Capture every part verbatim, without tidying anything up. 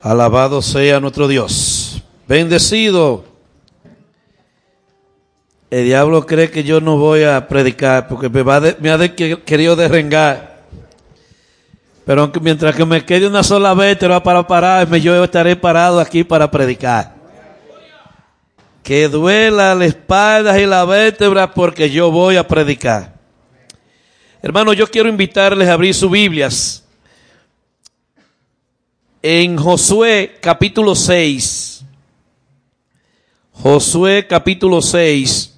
Alabado sea nuestro Dios. Bendecido. El diablo cree que yo no voy a predicar porque me, va de, me ha de, querido derrengar. Pero aunque, mientras que me quede una sola vértebra para pararme, yo estaré parado aquí para predicar. Que duela la espalda y la vértebra porque yo voy a predicar. Hermano, yo quiero invitarles a abrir sus Biblias en Josué capítulo seis. Josué capítulo seis.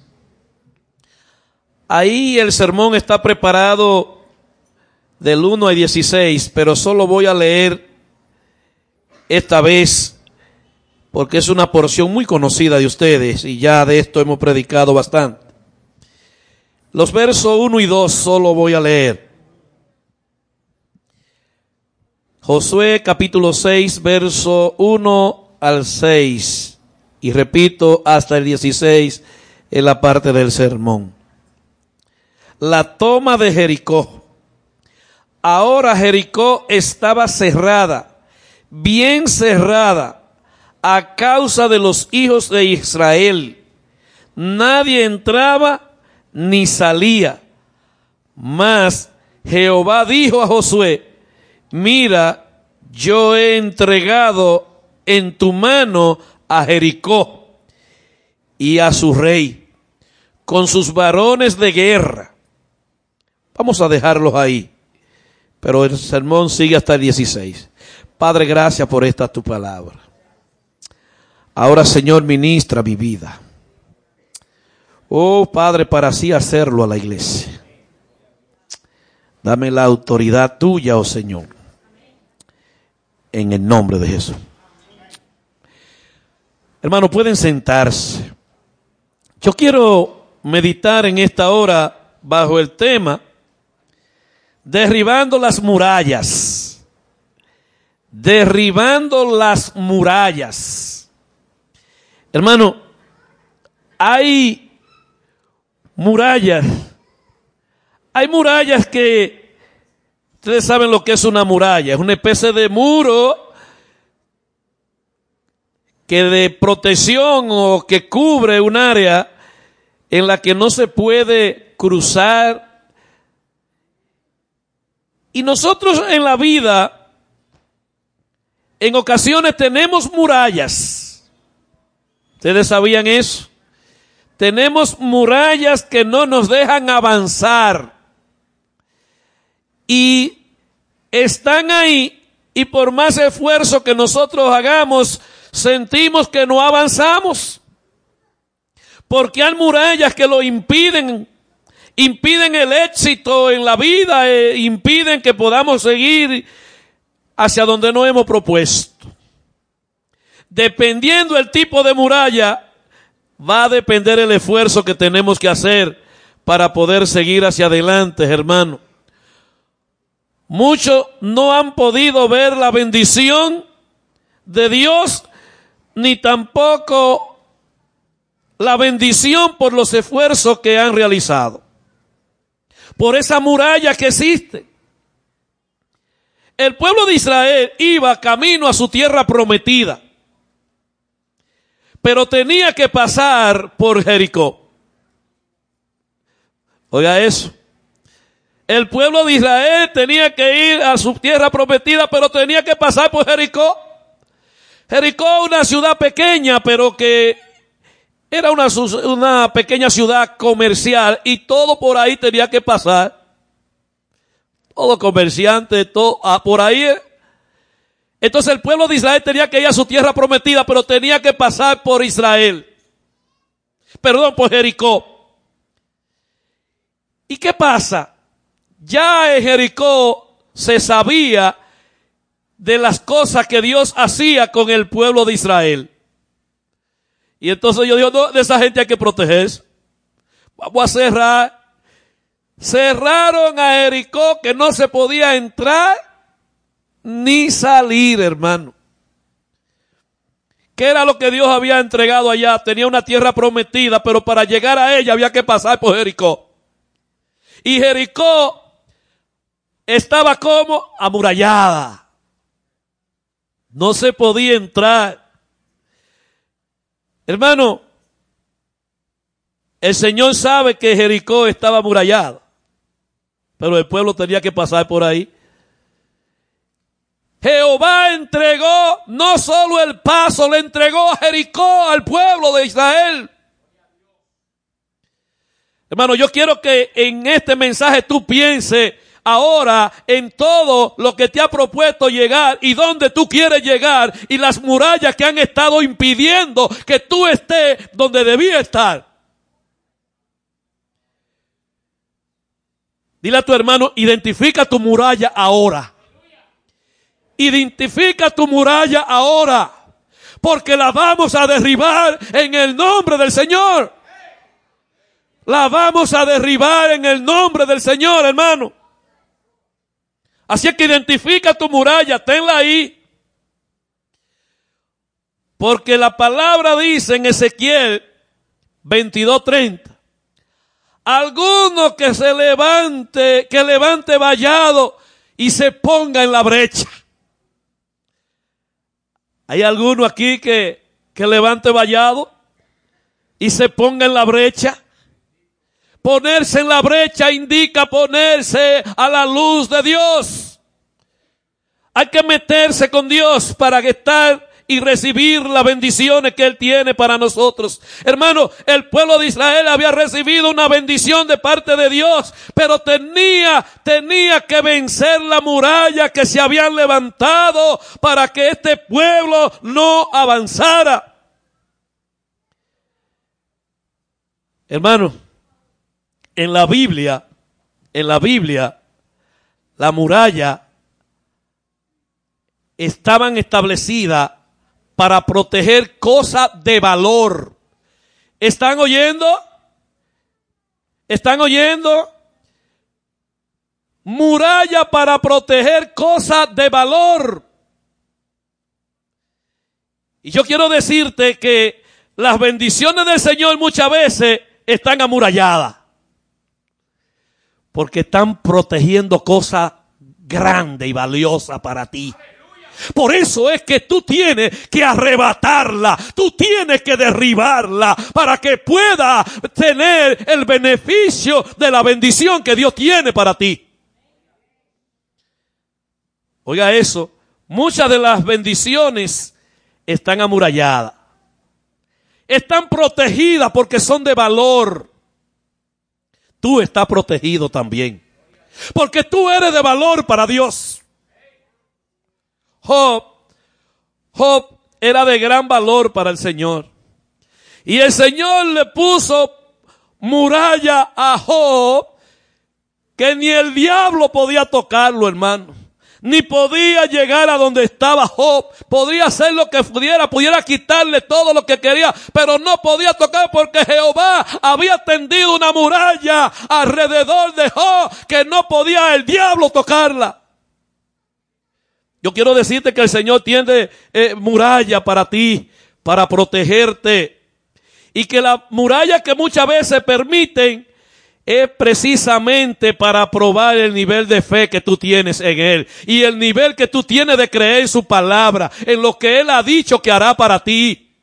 Ahí el sermón está preparado del uno al dieciséis, pero solo voy a leer esta vez porque es una porción muy conocida de ustedes y ya de esto hemos predicado bastante. Los versos uno y dos solo voy a leer. Josué capítulo seis, verso uno al seis. Y repito, hasta el dieciséis en la parte del sermón. La toma de Jericó. Ahora Jericó estaba cerrada, bien cerrada, a causa de los hijos de Israel. Nadie entraba ni salía. Mas Jehová dijo a Josué: mira, yo he entregado en tu mano a Jericó y a su rey, con sus varones de guerra. Vamos a dejarlos ahí, pero el sermón sigue hasta el dieciséis. Padre, gracias por esta tu palabra. Ahora, Señor, ministra mi vida. Oh, Padre, para así hacerlo a la iglesia. Dame la autoridad tuya, oh Señor, en el nombre de Jesús. Hermano, pueden sentarse. Yo quiero meditar en esta hora bajo el tema derribando las murallas. Derribando las murallas. Hermano, hay murallas. Hay murallas que, ustedes saben lo que es una muralla, es una especie de muro que de protección o que cubre un área en la que no se puede cruzar. Y nosotros en la vida, en ocasiones tenemos murallas. ¿Ustedes sabían eso? Tenemos murallas que no nos dejan avanzar. Y están ahí, y por más esfuerzo que nosotros hagamos, sentimos que no avanzamos. Porque hay murallas que lo impiden, impiden el éxito en la vida, e impiden que podamos seguir hacia donde nos hemos propuesto. Dependiendo el tipo de muralla, va a depender el esfuerzo que tenemos que hacer para poder seguir hacia adelante, hermano. Muchos no han podido ver la bendición de Dios, ni tampoco la bendición por los esfuerzos que han realizado. Por esa muralla que existe. El pueblo de Israel iba camino a su tierra prometida, pero tenía que pasar por Jericó. Oiga eso. El pueblo de Israel tenía que ir a su tierra prometida, pero tenía que pasar por Jericó. Jericó, una ciudad pequeña, pero que era una, una pequeña ciudad comercial, y todo por ahí tenía que pasar. Todo comerciante, todo ah, por ahí. Entonces el pueblo de Israel tenía que ir a su tierra prometida, pero tenía que pasar por Israel. Perdón, por Jericó. ¿Y qué pasa? Ya en Jericó se sabía de las cosas que Dios hacía con el pueblo de Israel. Y entonces yo digo, no, de esa gente hay que protegerse. Vamos a cerrar. Cerraron a Jericó, que no se podía entrar ni salir, hermano. ¿Qué era lo que Dios había entregado allá? Tenía una tierra prometida, pero para llegar a ella había que pasar por Jericó. Y Jericó estaba como amurallada. No se podía entrar. Hermano, el Señor sabe que Jericó estaba amurallado, pero el pueblo tenía que pasar por ahí. Jehová entregó no solo el paso, le entregó a Jericó al pueblo de Israel. Hermano, yo quiero que en este mensaje tú pienses ahora en todo lo que te ha propuesto llegar y dónde tú quieres llegar y las murallas que han estado impidiendo que tú estés donde debías estar. Dile a tu hermano, identifica tu muralla ahora. Identifica tu muralla ahora, porque la vamos a derribar en el nombre del Señor. La vamos a derribar en el nombre del Señor, hermano. Así es que identifica tu muralla, tenla ahí. Porque la palabra dice en Ezequiel veintidós treinta. Alguno que se levante, que levante vallado y se ponga en la brecha. ¿Hay alguno aquí que, que levante vallado y se ponga en la brecha? Ponerse en la brecha indica ponerse a la luz de Dios. Hay que meterse con Dios para estar y recibir las bendiciones que Él tiene para nosotros. Hermano, el pueblo de Israel había recibido una bendición de parte de Dios, pero tenía, tenía que vencer la muralla que se habían levantado para que este pueblo no avanzara. Hermano, en la Biblia, en la Biblia, la muralla estaban establecidas para proteger cosas de valor. ¿Están oyendo? ¿Están oyendo? Muralla para proteger cosas de valor. Y yo quiero decirte que las bendiciones del Señor muchas veces están amuralladas, porque están protegiendo cosas grandes y valiosas para ti. Por eso es que tú tienes que arrebatarla, tú tienes que derribarla para que pueda tener el beneficio de la bendición que Dios tiene para ti. Oiga eso, muchas de las bendiciones están amuralladas, están protegidas porque son de valor. Tú estás protegido también, porque tú eres de valor para Dios. Job, Job era de gran valor para el Señor. Y el Señor le puso muralla a Job que ni el diablo podía tocarlo, hermano. Ni podía llegar a donde estaba Job. Podría hacer lo que pudiera, pudiera quitarle todo lo que quería, pero no podía tocar porque Jehová había tendido una muralla alrededor de Job que no podía el diablo tocarla. Yo quiero decirte que el Señor tiende eh, muralla para ti, para protegerte. Y que la muralla que muchas veces permiten es precisamente para probar el nivel de fe que tú tienes en Él. Y el nivel que tú tienes de creer en su palabra, en lo que Él ha dicho que hará para ti.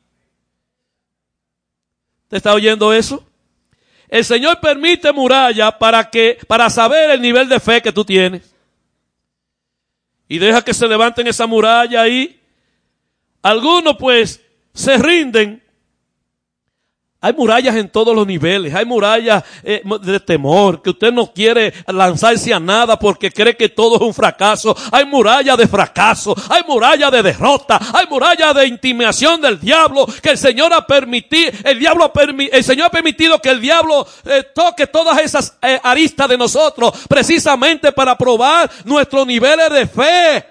¿Te está oyendo eso? El Señor permite muralla para que, para saber el nivel de fe que tú tienes. Y deja que se levanten esa muralla ahí. Algunos pues se rinden. Hay murallas en todos los niveles. Hay murallas eh, de temor, que usted no quiere lanzarse a nada porque cree que todo es un fracaso. Hay murallas de fracaso. Hay murallas de derrota. Hay murallas de intimidación del diablo que el Señor ha permitido. El diablo ha permi- el Señor ha permitido que el diablo eh, toque todas esas eh, aristas de nosotros, precisamente para probar nuestros niveles de fe.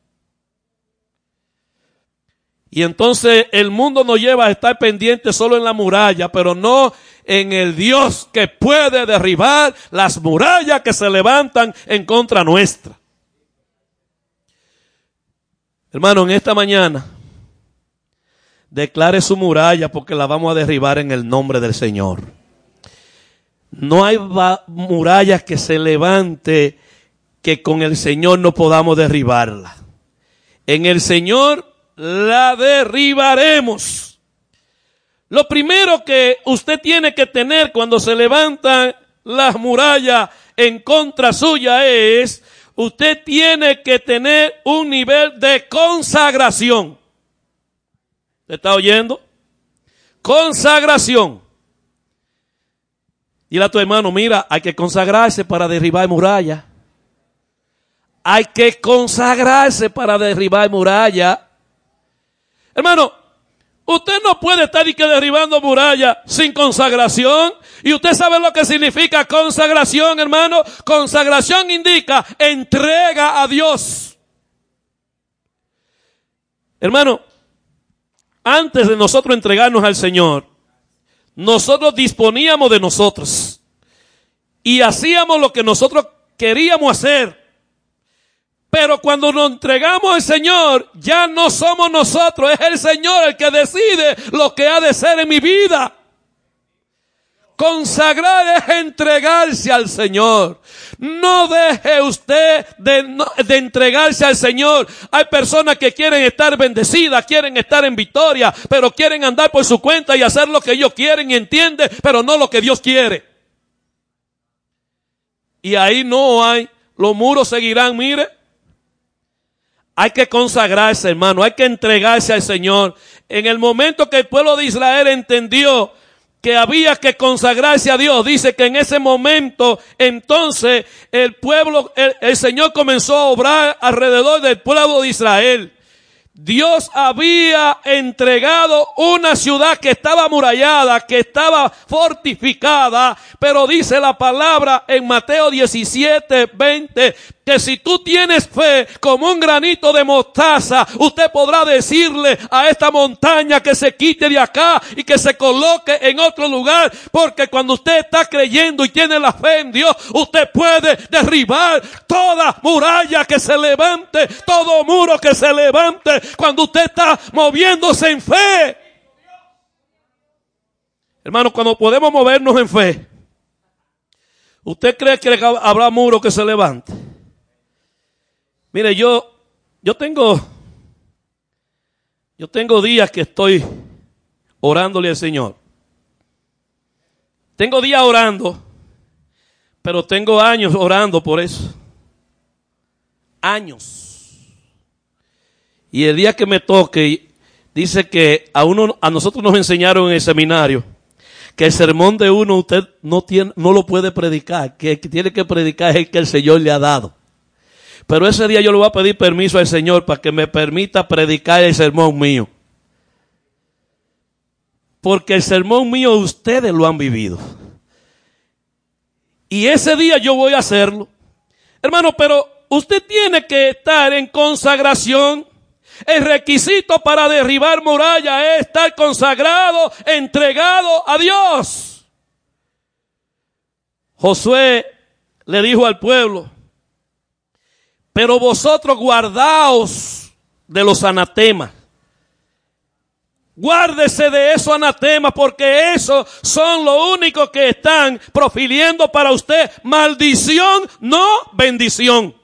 Y entonces el mundo nos lleva a estar pendiente solo en la muralla, pero no en el Dios que puede derribar las murallas que se levantan en contra nuestra. Hermano, en esta mañana, declare su muralla porque la vamos a derribar en el nombre del Señor. No hay muralla que se levante que con el Señor no podamos derribarla. En el Señor la derribaremos. Lo primero que usted tiene que tener cuando se levantan las murallas en contra suya es, usted tiene que tener un nivel de consagración. ¿Te está oyendo? Consagración. Dile a tu hermano, mira, hay que consagrarse para derribar murallas. Hay que consagrarse para derribar murallas. Hermano, usted no puede estar y que derribando murallas sin consagración. Y usted sabe lo que significa consagración, hermano. Consagración indica entrega a Dios. Hermano, antes de nosotros entregarnos al Señor, nosotros disponíamos de nosotros y hacíamos lo que nosotros queríamos hacer. Pero cuando nos entregamos al Señor, ya no somos nosotros, es el Señor el que decide lo que ha de ser en mi vida. Consagrar es entregarse al Señor. No deje usted de, de entregarse al Señor. Hay personas que quieren estar bendecidas, quieren estar en victoria, pero quieren andar por su cuenta y hacer lo que ellos quieren y entienden, pero no lo que Dios quiere. Y ahí no hay, los muros seguirán, mire. Hay que consagrarse, hermano, hay que entregarse al Señor. En el momento que el pueblo de Israel entendió que había que consagrarse a Dios, dice que en ese momento, entonces, el pueblo, el, el Señor comenzó a obrar alrededor del pueblo de Israel. Dios había entregado una ciudad que estaba amurallada, que estaba fortificada, pero dice la palabra en Mateo diecisiete, veinte, que si tú tienes fe como un granito de mostaza, usted podrá decirle a esta montaña que se quite de acá y que se coloque en otro lugar, porque cuando usted está creyendo y tiene la fe en Dios, usted puede derribar toda muralla que se levante, todo muro que se levante, cuando usted está moviéndose en fe. Hermanos, cuando podemos movernos en fe, ¿usted cree que habrá muro que se levante? Mire, yo, yo tengo, yo tengo días que estoy orándole al Señor. Tengo días orando, pero tengo años orando por eso. Años. Y el día que me toque, dice que a uno, a nosotros nos enseñaron en el seminario que el sermón de uno usted no tiene, no lo puede predicar, que el que tiene que predicar es el que el Señor le ha dado. Pero ese día yo le voy a pedir permiso al Señor para que me permita predicar el sermón mío. Porque el sermón mío ustedes lo han vivido. Y ese día yo voy a hacerlo. Hermano, pero usted tiene que estar en consagración. El requisito para derribar murallas es estar consagrado, entregado a Dios. Josué le dijo al pueblo: pero vosotros guardaos de los anatemas. Guárdese de esos anatemas, porque esos son los únicos que están profiriendo para usted maldición, no bendición.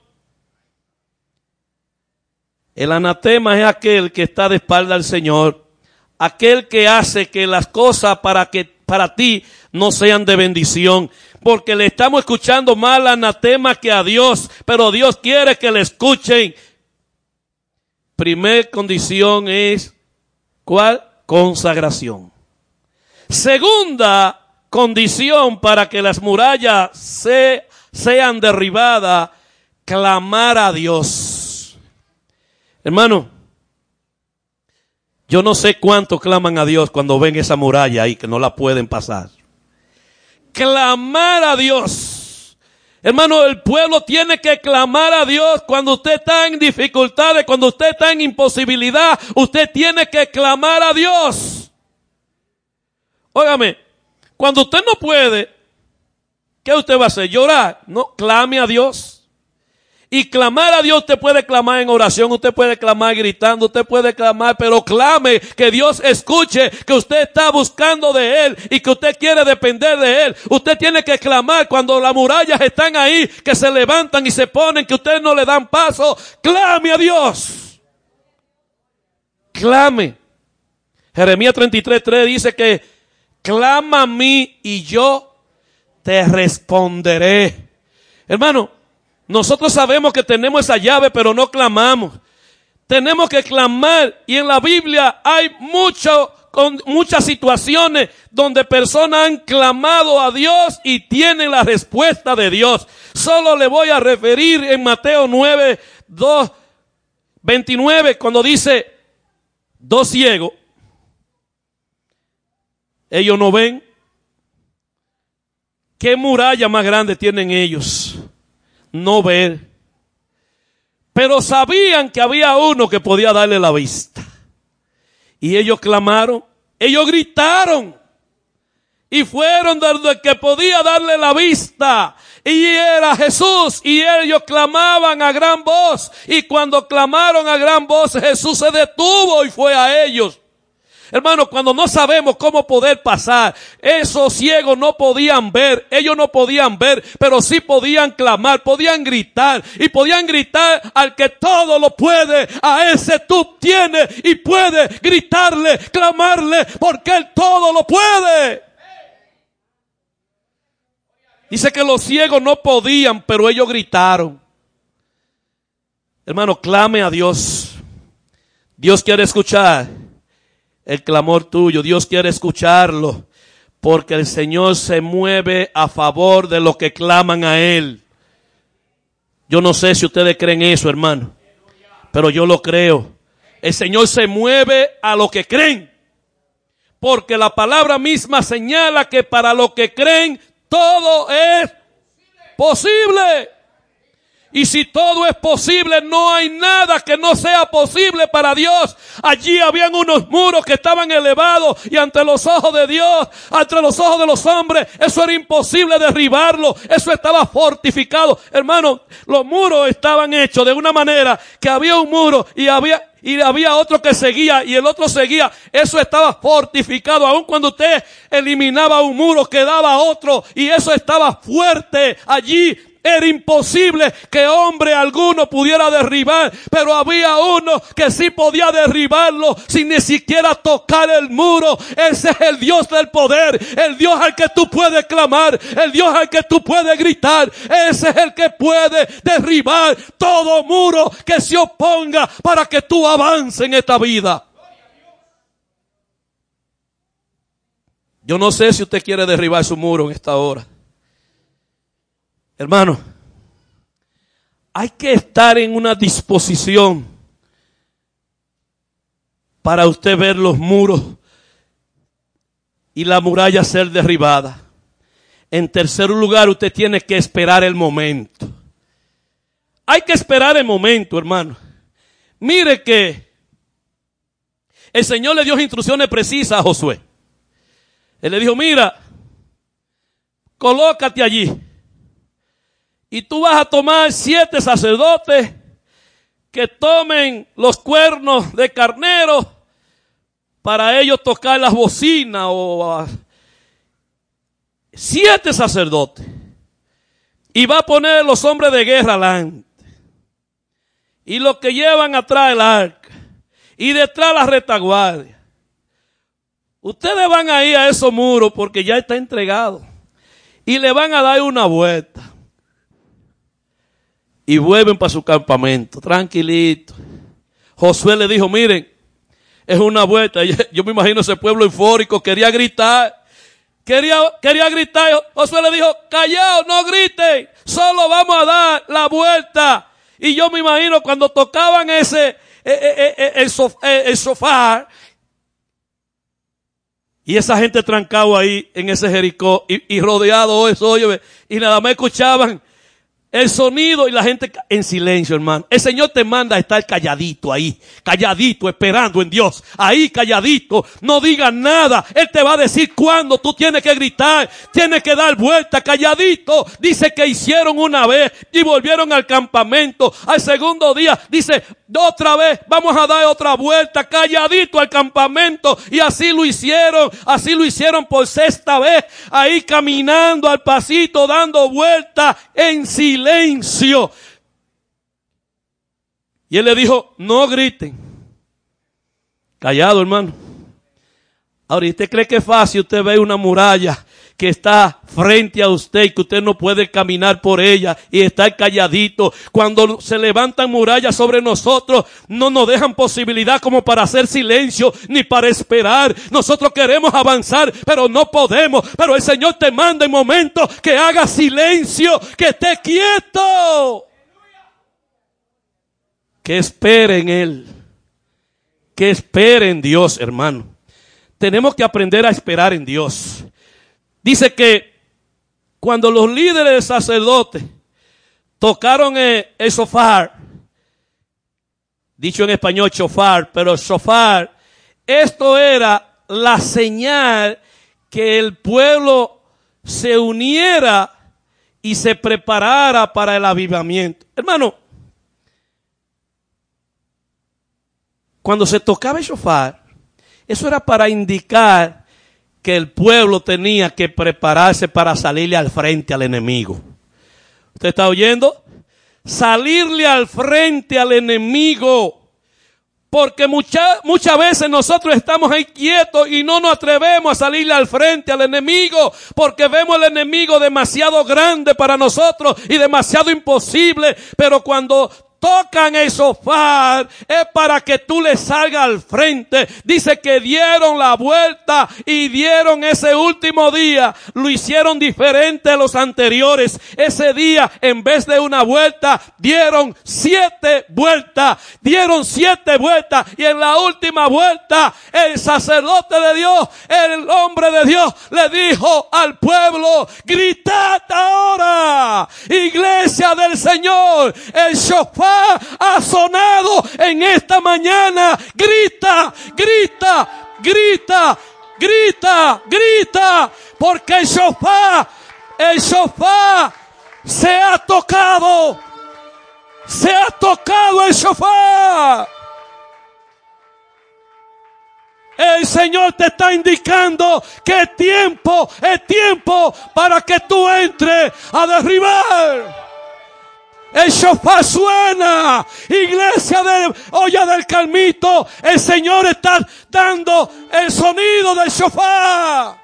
El anatema es aquel que está de espalda al Señor, aquel que hace que las cosas para que para ti no sean de bendición. Porque le estamos escuchando más al anatema que a Dios, pero Dios quiere que le escuchen. Primer condición es, ¿cuál? Consagración. Segunda condición para que las murallas se, sean derribadas, clamar a Dios. Hermano, yo no sé cuánto claman a Dios cuando ven esa muralla ahí que no la pueden pasar. Clamar a Dios. Hermano, el pueblo tiene que clamar a Dios cuando usted está en dificultades, cuando usted está en imposibilidad, usted tiene que clamar a Dios. Óigame, cuando usted no puede, ¿qué usted va a hacer? ¿Llorar? No, clame a Dios. Y clamar a Dios, usted puede clamar en oración, usted puede clamar gritando, usted puede clamar, pero clame, que Dios escuche, que usted está buscando de Él y que usted quiere depender de Él. Usted tiene que clamar cuando las murallas están ahí, que se levantan y se ponen, que ustedes no le dan paso. Clame a Dios. clame. Jeremías treinta y tres, tres dice que clama a mí y yo te responderé. Hermano, nosotros sabemos que tenemos esa llave, pero no clamamos. Tenemos que clamar, y en la Biblia hay mucho, con muchas situaciones donde personas han clamado a Dios y tienen la respuesta de Dios. Solo le voy a referir en Mateo nueve, dos, veintinueve, cuando dice, dos ciegos, ellos no ven. ¿Qué muralla más grande tienen ellos? No ver. Pero sabían que había uno que podía darle la vista. Y ellos clamaron, ellos gritaron. Y fueron donde que podía darle la vista. Y era Jesús. Y ellos clamaban a gran voz. Y cuando clamaron a gran voz, Jesús se detuvo y fue a ellos. Hermanos, cuando no sabemos cómo poder pasar, esos ciegos no podían ver, ellos no podían ver, pero sí podían clamar, podían gritar, y podían gritar al que todo lo puede, a ese tú tienes y puedes gritarle, clamarle, porque él todo lo puede. Dice que los ciegos no podían, pero ellos gritaron. Hermano, clame a Dios. Dios quiere escuchar el clamor tuyo. Dios quiere escucharlo, porque el Señor se mueve a favor de los que claman a Él. Yo no sé si ustedes creen eso, hermano, pero yo lo creo. El Señor se mueve a los que creen, porque la palabra misma señala que para los que creen todo es posible. Y si todo es posible, no hay nada que no sea posible para Dios. Allí habían unos muros que estaban elevados y ante los ojos de Dios, ante los ojos de los hombres, eso era imposible derribarlo. Eso estaba fortificado. Hermano, los muros estaban hechos de una manera que había un muro y había y había otro que seguía y el otro seguía. Eso estaba fortificado. Aun cuando usted eliminaba un muro, quedaba otro, y eso estaba fuerte allí. Era imposible que hombre alguno pudiera derribar, pero había uno que sí podía derribarlo sin ni siquiera tocar el muro. Ese es el Dios del poder, el Dios al que tú puedes clamar, el Dios al que tú puedes gritar. Ese es el que puede derribar todo muro que se oponga para que tú avances en esta vida. Yo no sé si usted quiere derribar su muro en esta hora. Hermano, hay que estar en una disposición para usted ver los muros y la muralla ser derribada. En tercer lugar, usted tiene que esperar el momento. Hay que esperar el momento, hermano. Mire que el Señor le dio instrucciones precisas a Josué. Él le dijo, mira, colócate allí. Y tú vas a tomar siete sacerdotes que tomen los cuernos de carnero para ellos tocar las bocinas o uh, siete sacerdotes. Y va a poner los hombres de guerra delante. Y los que llevan atrás el arca. Y detrás la retaguardia. Ustedes van a ir a esos muros porque ya está entregado. Y le van a dar una vuelta. Y vuelven para su campamento, tranquilito. Josué le dijo, miren, es una vuelta. Yo me imagino ese pueblo eufórico, quería gritar. Quería, quería gritar. Josué le dijo, callaos, no griten, solo vamos a dar la vuelta. Y yo me imagino cuando tocaban ese, el, el, el, sofá, el sofá, y esa gente trancado ahí en ese Jericó, y, y rodeado eso, oye, y nada más escuchaban el sonido y la gente en silencio, hermano. El Señor te manda a estar calladito ahí, calladito, esperando en Dios. Ahí calladito, no digas nada. Él te va a decir cuándo tú tienes que gritar, tienes que dar vuelta, calladito. Dice que hicieron una vez y volvieron al campamento. Al segundo día, dice, otra vez, vamos a dar otra vuelta, calladito al campamento. Y así lo hicieron, así lo hicieron por sexta vez. Ahí caminando al pasito, dando vuelta en silencio. Silencio. Y él le dijo, no griten. Callado, hermano. Ahora, ¿usted cree que es fácil usted ve una muralla que está frente a usted y que usted no puede caminar por ella y estar calladito? Cuando se levantan murallas sobre nosotros, no nos dejan posibilidad como para hacer silencio ni para esperar. Nosotros queremos avanzar, pero no podemos. Pero el Señor te manda en momentos que haga silencio, que esté quieto, que espere en Él, que espere en Dios, hermano. Tenemos que aprender a esperar en Dios. Dice que cuando los líderes de sacerdotes tocaron el, el shofar, dicho en español shofar, pero shofar, esto era la señal que el pueblo se uniera y se preparara para el avivamiento. Hermano, cuando se tocaba el shofar, eso era para indicar que el pueblo tenía que prepararse para salirle al frente al enemigo. ¿Usted está oyendo? Salirle al frente al enemigo. Porque muchas muchas veces nosotros estamos ahí quietos y no nos atrevemos a salirle al frente al enemigo, porque vemos el enemigo demasiado grande para nosotros y demasiado imposible. Pero cuando tocan el shofar es para que tú le salgas al frente. Dice que dieron la vuelta y dieron ese último día, lo hicieron diferente a los anteriores. Ese día, en vez de una vuelta, dieron siete vueltas, dieron siete vueltas, y en la última vuelta el sacerdote de Dios, el hombre de Dios, le dijo al pueblo: gritad ahora, iglesia del Señor, el shofar ha sonado en esta mañana. Grita, grita, grita, grita, grita, porque el shofar, el shofar se ha tocado, se ha tocado el shofar. El Señor te está indicando que es tiempo, es tiempo para que tú entres a derribar. El shofar suena, iglesia de Olla del Carmito. El Señor está dando el sonido del shofar.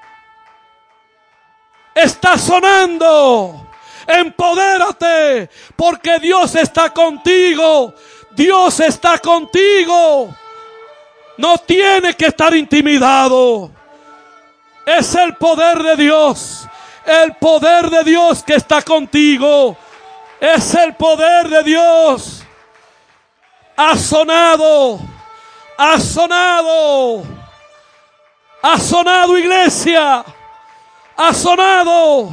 Está sonando. Empodérate, porque Dios está contigo. Dios está contigo. No tienes que estar intimidado. Es el poder de Dios. El poder de Dios que está contigo. Es el poder de Dios. Ha sonado. Ha sonado. Ha sonado, iglesia. Ha sonado.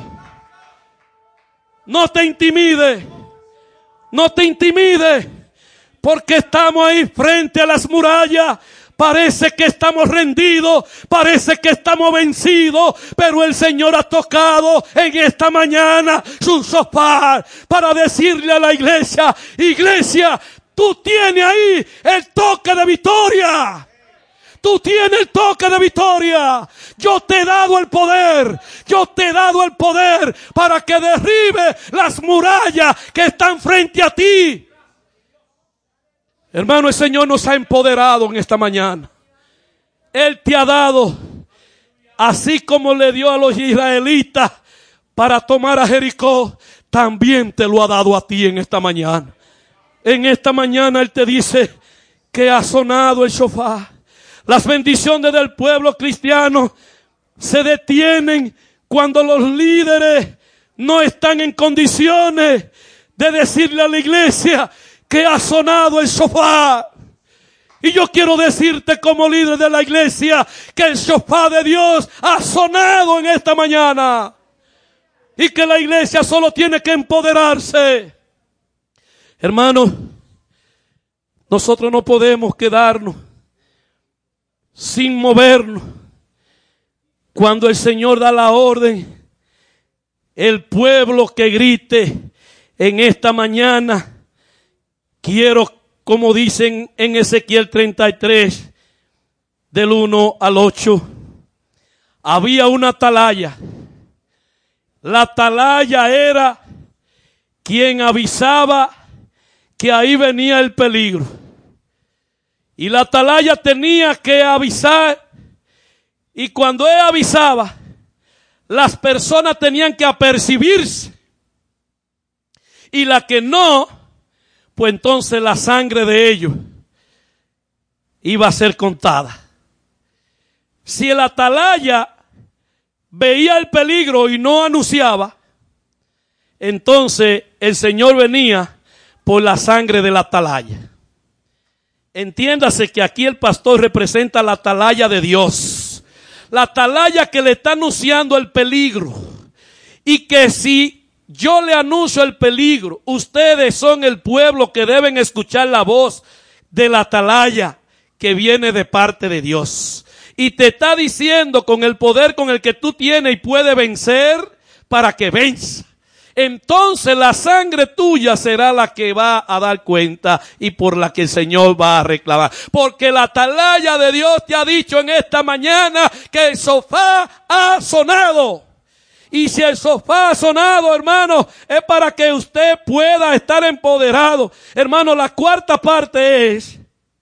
No te intimide. No te intimide. Porque estamos ahí frente a las murallas. Parece que estamos rendidos, parece que estamos vencidos, pero el Señor ha tocado en esta mañana su shofar para decirle a la iglesia: iglesia, tú tienes ahí el toque de victoria. Tú tienes el toque de victoria. Yo te he dado el poder. Yo te he dado el poder para que derribe las murallas que están frente a ti. Hermano, el Señor nos ha empoderado en esta mañana. Él te ha dado, así como le dio a los israelitas para tomar a Jericó, también te lo ha dado a ti en esta mañana. En esta mañana Él te dice que ha sonado el shofar. Las bendiciones del pueblo cristiano se detienen cuando los líderes no están en condiciones de decirle a la iglesia que ha sonado el shofar. Y yo quiero decirte como líder de la iglesia que el shofar de Dios ha sonado en esta mañana. Y que la iglesia solo tiene que empoderarse. Hermanos, nosotros no podemos quedarnos sin movernos. Cuando el Señor da la orden, el pueblo que grite en esta mañana: quiero, como dicen en Ezequiel treinta y tres, del uno al ocho, había una atalaya. La atalaya era quien avisaba que ahí venía el peligro. Y la atalaya tenía que avisar. Y cuando él avisaba, las personas tenían que apercibirse. Y la que no, pues entonces la sangre de ellos iba a ser contada. Si el atalaya veía el peligro y no anunciaba, entonces el Señor venía por la sangre del atalaya. Entiéndase que aquí el pastor representa la atalaya de Dios. La atalaya que le está anunciando el peligro. Y que si yo le anuncio el peligro, ustedes son el pueblo que deben escuchar la voz de la atalaya que viene de parte de Dios. Y te está diciendo con el poder con el que tú tienes y puedes vencer, para que venza. Entonces la sangre tuya será la que va a dar cuenta y por la que el Señor va a reclamar. Porque la atalaya de Dios te ha dicho en esta mañana que el sofá ha sonado. Y si el sofá ha sonado, hermano, es para que usted pueda estar empoderado. Hermano, la cuarta parte es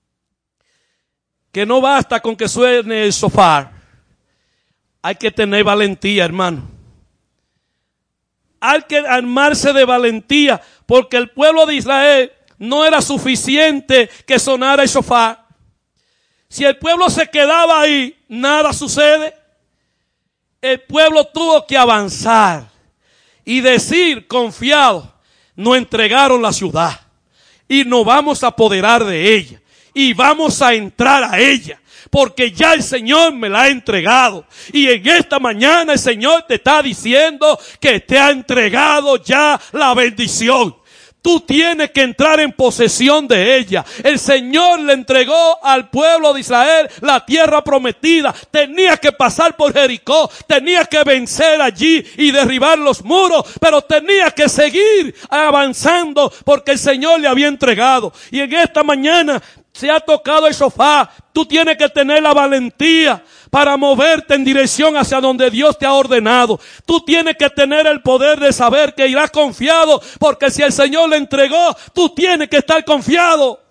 que no basta con que suene el sofá. Hay que tener valentía, hermano. Hay que armarse de valentía, porque el pueblo de Israel no era suficiente que sonara el shofar. Si el pueblo se quedaba ahí, nada sucede. El pueblo tuvo que avanzar y decir confiado, nos entregaron la ciudad y nos vamos a apoderar de ella y vamos a entrar a ella. Porque ya el Señor me la ha entregado. Y en esta mañana el Señor te está diciendo que te ha entregado ya la bendición. Tú tienes que entrar en posesión de ella. El Señor le entregó al pueblo de Israel la tierra prometida. Tenía que pasar por Jericó. Tenía que vencer allí y derribar los muros. Pero tenía que seguir avanzando porque el Señor le había entregado. Y en esta mañana se ha tocado el sofá. Tú tienes que tener la valentía para moverte en dirección hacia donde Dios te ha ordenado. Tú tienes que tener el poder de saber que irás confiado, porque si el Señor le entregó, tú tienes que estar confiado.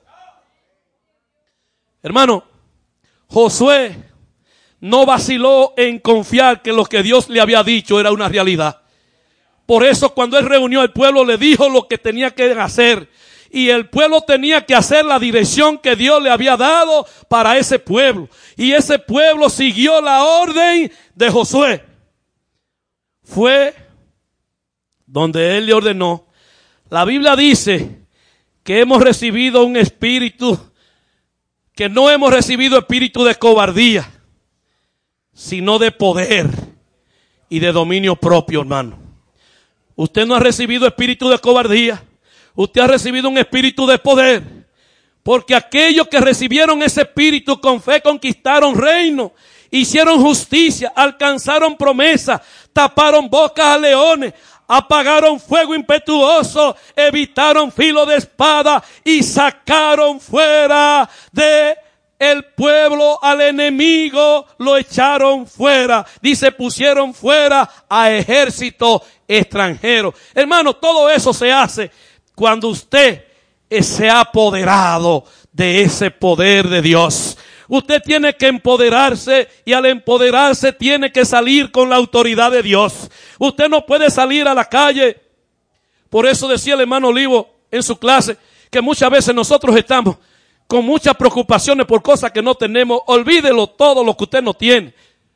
Hermano, Josué no vaciló en confiar que lo que Dios le había dicho era una realidad. Por eso cuando él reunió al pueblo le dijo lo que tenía que hacer. Y el pueblo tenía que hacer la dirección que Dios le había dado para ese pueblo. Y ese pueblo siguió la orden de Josué. Fue donde él le ordenó. La Biblia dice que hemos recibido un espíritu, que no hemos recibido espíritu de cobardía, sino de poder y de dominio propio, hermano. Usted no ha recibido espíritu de cobardía. Usted ha recibido un espíritu de poder, porque aquellos que recibieron ese espíritu con fe conquistaron reino, hicieron justicia, alcanzaron promesa, taparon bocas a leones, apagaron fuego impetuoso, evitaron filo de espada y sacaron fuera de el pueblo al enemigo, lo echaron fuera. Dice, pusieron fuera a ejército extranjero. Hermano, todo eso se hace cuando usted se ha apoderado de ese poder de Dios. Usted tiene que empoderarse y al empoderarse tiene que salir con la autoridad de Dios. Usted no puede salir a la calle. Por eso decía el hermano Olivo en su clase que muchas veces nosotros estamos con muchas preocupaciones por cosas que no tenemos. Olvídelo todo lo que usted no tiene.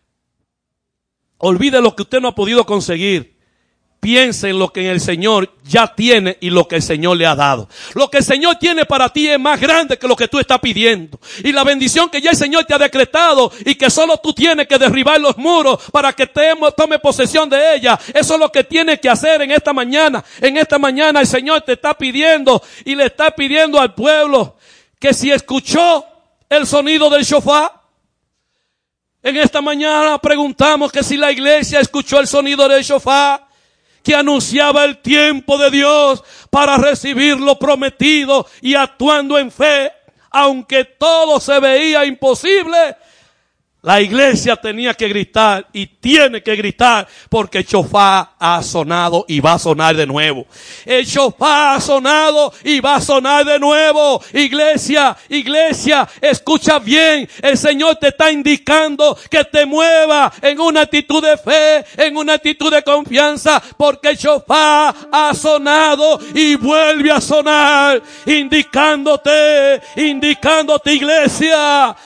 Olvide lo que usted no ha podido conseguir. Piense en lo que el Señor ya tiene y lo que el Señor le ha dado. Lo que el Señor tiene para ti es más grande que lo que tú estás pidiendo. Y la bendición que ya el Señor te ha decretado y que solo tú tienes que derribar los muros para que te tome posesión de ella. Eso es lo que tienes que hacer en esta mañana. En esta mañana el Señor te está pidiendo y le está pidiendo al pueblo que si escuchó el sonido del shofar. En esta mañana preguntamos que si la iglesia escuchó el sonido del shofar, que anunciaba el tiempo de Dios para recibir lo prometido y actuando en fe, aunque todo se veía imposible. La iglesia tenía que gritar y tiene que gritar porque el shofar ha sonado y va a sonar de nuevo. El shofar ha sonado y va a sonar de nuevo. Iglesia, iglesia, escucha bien. El Señor te está indicando que te mueva en una actitud de fe, en una actitud de confianza, porque el shofar ha sonado y vuelve a sonar, indicándote, indicándote, iglesia,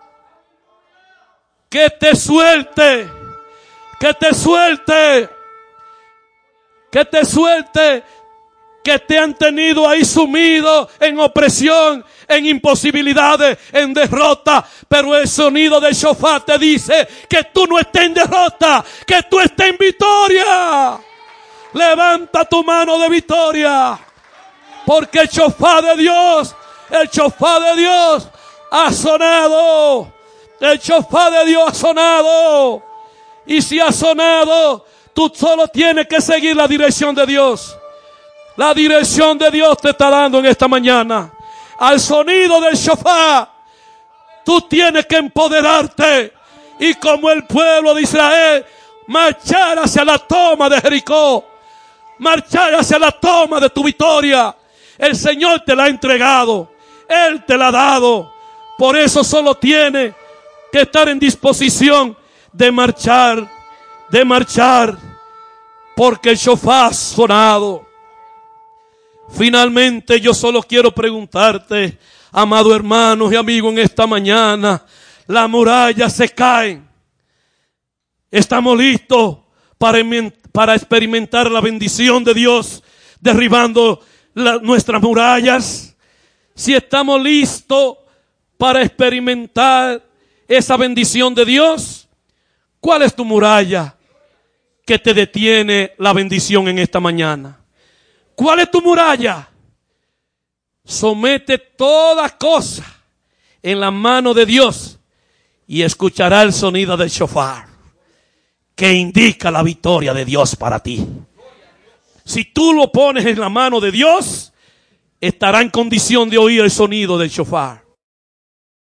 que te suelte, que te suelte, que te suelte, que te han tenido ahí sumido en opresión, en imposibilidades, en derrota. Pero el sonido del shofar te dice que tú no estés en derrota, que tú estés en victoria. Levanta tu mano de victoria, porque el shofar de Dios, el shofar de Dios ha sonado. El shofar de Dios ha sonado. Y si ha sonado, tú solo tienes que seguir la dirección de Dios. La dirección de Dios te está dando en esta mañana. Al sonido del shofar, tú tienes que empoderarte y, como el pueblo de Israel, marchar hacia la toma de Jericó, marchar hacia la toma de tu victoria. El Señor te la ha entregado, Él te la ha dado. Por eso solo tienes que estar en disposición de marchar, de marchar, porque el shofar ha sonado. Finalmente, yo solo quiero preguntarte, amado hermano y amigo, en esta mañana, las murallas se caen. ¿Estamos listos para, para experimentar la bendición de Dios derribando la, nuestras murallas? Si estamos listos para experimentar esa bendición de Dios, ¿cuál es tu muralla que te detiene la bendición en esta mañana? ¿Cuál es tu muralla? Somete toda cosa en la mano de Dios y escuchará el sonido del shofar que indica la victoria de Dios para ti. Si tú lo pones en la mano de Dios, estará en condición de oír el sonido del shofar.